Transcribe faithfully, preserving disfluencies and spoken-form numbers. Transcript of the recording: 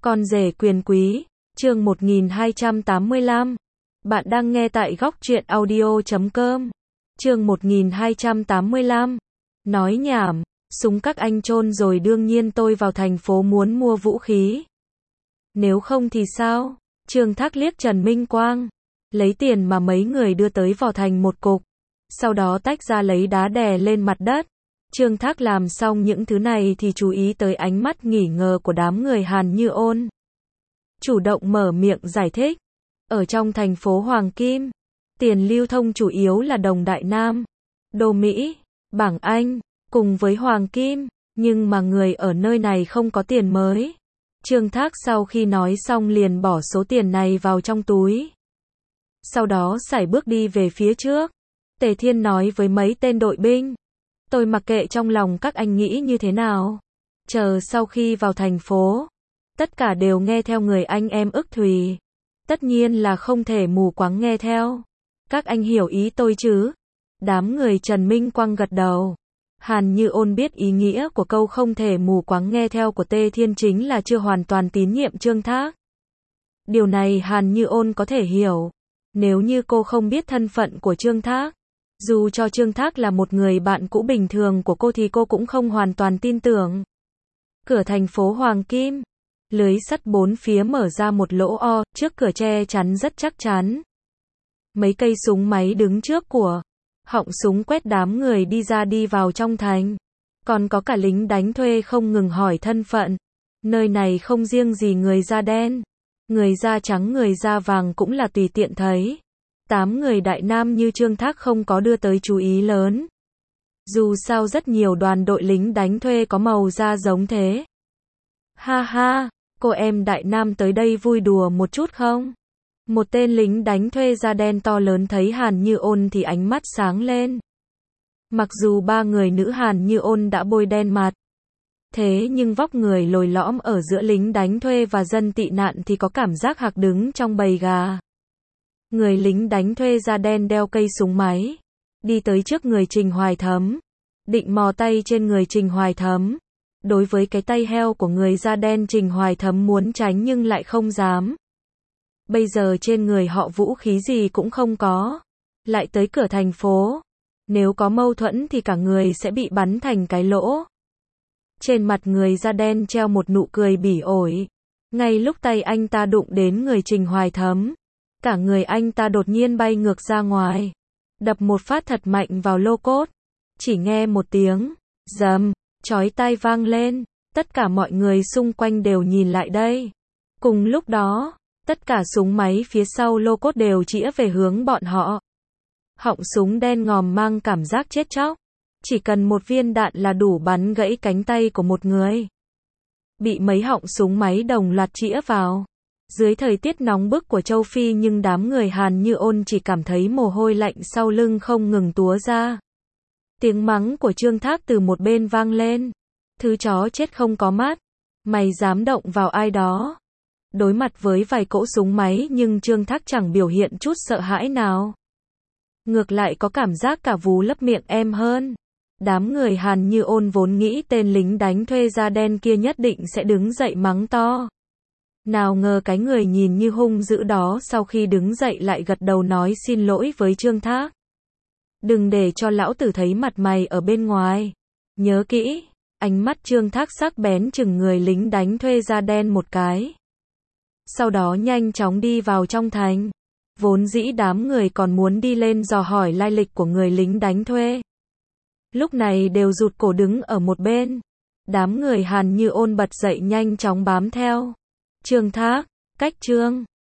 Con rể quyền quý, chương một nghìn hai trăm tám mươi lăm. Bạn đang nghe tại góc truyện audio chấm com. Chương một nghìn hai trăm tám mươi lăm. Nói nhảm, súng các anh chôn rồi đương nhiên tôi vào thành phố muốn mua vũ khí. Nếu không thì sao? Trương Thác liếc Trần Minh Quang. Lấy tiền mà mấy người đưa tới vào thành một cục. Sau đó tách ra lấy đá đè lên mặt đất. Trương Thác làm xong những thứ này thì chú ý tới ánh mắt nghỉ ngờ của đám người Hàn Như Ôn. Chủ động mở miệng giải thích. Ở trong thành phố Hoàng Kim, tiền lưu thông chủ yếu là đồng Đại Nam, đô Mỹ, bảng Anh, cùng với Hoàng Kim, nhưng mà người ở nơi này không có tiền mới. Trương Thác sau khi nói xong liền bỏ số tiền này vào trong túi. Sau đó sải bước đi về phía trước. Tề Thiên nói với mấy tên đội binh. Tôi mặc kệ trong lòng các anh nghĩ như thế nào. Chờ sau khi vào thành phố, tất cả đều nghe theo người anh em ức thùy. Tất nhiên là không thể mù quáng nghe theo. Các anh hiểu ý tôi chứ? Đám người Trần Minh Quang gật đầu. Hàn Như Ôn biết ý nghĩa của câu không thể mù quáng nghe theo của Tề Thiên chính là chưa hoàn toàn tín nhiệm Trương Thác. Điều này Hàn Như Ôn có thể hiểu. Nếu như cô không biết thân phận của Trương Thác, dù cho Trương Thác là một người bạn cũ bình thường của cô thì cô cũng không hoàn toàn tin tưởng. Cửa thành phố Hoàng Kim, lưới sắt bốn phía mở ra một lỗ o, trước cửa che chắn rất chắc chắn. Mấy cây súng máy đứng trước của họng súng quét đám người đi ra đi vào trong thành. Còn có cả lính đánh thuê không ngừng hỏi thân phận. Nơi này không riêng gì người da đen, người da trắng người da vàng cũng là tùy tiện thấy. Tám người Đại Nam như Trương Thác không có đưa tới chú ý lớn. Dù sao rất nhiều đoàn đội lính đánh thuê có màu da giống thế. Ha ha, cô em Đại Nam tới đây vui đùa một chút không? Một tên lính đánh thuê da đen to lớn thấy Hàn Như Ôn thì ánh mắt sáng lên. Mặc dù ba người nữ Hàn Như Ôn đã bôi đen mặt, thế nhưng vóc người lồi lõm ở giữa lính đánh thuê và dân tị nạn thì có cảm giác hạc đứng trong bầy gà. Người lính đánh thuê da đen đeo cây súng máy, đi tới trước người Trình Hoài Thấm, định mò tay trên người Trình Hoài Thấm. Đối với cái tay heo của người da đen Trình Hoài Thấm muốn tránh nhưng lại không dám. Bây giờ trên người họ vũ khí gì cũng không có, lại tới cửa thành phố, nếu có mâu thuẫn thì cả người sẽ bị bắn thành cái lỗ. Trên mặt người da đen treo một nụ cười bỉ ổi. Ngay lúc tay anh ta đụng đến người Trình Hoài Thấm, cả người anh ta đột nhiên bay ngược ra ngoài, đập một phát thật mạnh vào lô cốt. Chỉ nghe một tiếng rầm chói tai vang lên, tất cả mọi người xung quanh đều nhìn lại đây. Cùng lúc đó, tất cả súng máy phía sau lô cốt đều chĩa về hướng bọn họ. Họng súng đen ngòm mang cảm giác chết chóc. Chỉ cần một viên đạn là đủ bắn gãy cánh tay của một người. Bị mấy họng súng máy đồng loạt chĩa vào. Dưới thời tiết nóng bức của châu Phi nhưng đám người Hàn Như Ôn chỉ cảm thấy mồ hôi lạnh sau lưng không ngừng túa ra. Tiếng mắng của Trương Thác từ một bên vang lên. Thứ chó chết không có mắt. Mày dám động vào ai đó. Đối mặt với vài cỗ súng máy nhưng Trương Thác chẳng biểu hiện chút sợ hãi nào. Ngược lại có cảm giác cả vú lấp miệng em hơn. Đám người Hàn Như Ôn vốn nghĩ tên lính đánh thuê da đen kia nhất định sẽ đứng dậy mắng to. Nào ngờ cái người nhìn như hung dữ đó sau khi đứng dậy lại gật đầu nói xin lỗi với Trương Thác. Đừng để cho lão tử thấy mặt mày ở bên ngoài. Nhớ kỹ, ánh mắt Trương Thác sắc bén chừng người lính đánh thuê da đen một cái. Sau đó nhanh chóng đi vào trong thành. Vốn dĩ đám người còn muốn đi lên dò hỏi lai lịch của người lính đánh thuê. Lúc này đều rụt cổ đứng ở một bên. Đám người Hàn Như Ôn bật dậy nhanh chóng bám theo. Trương Thác, cách Trương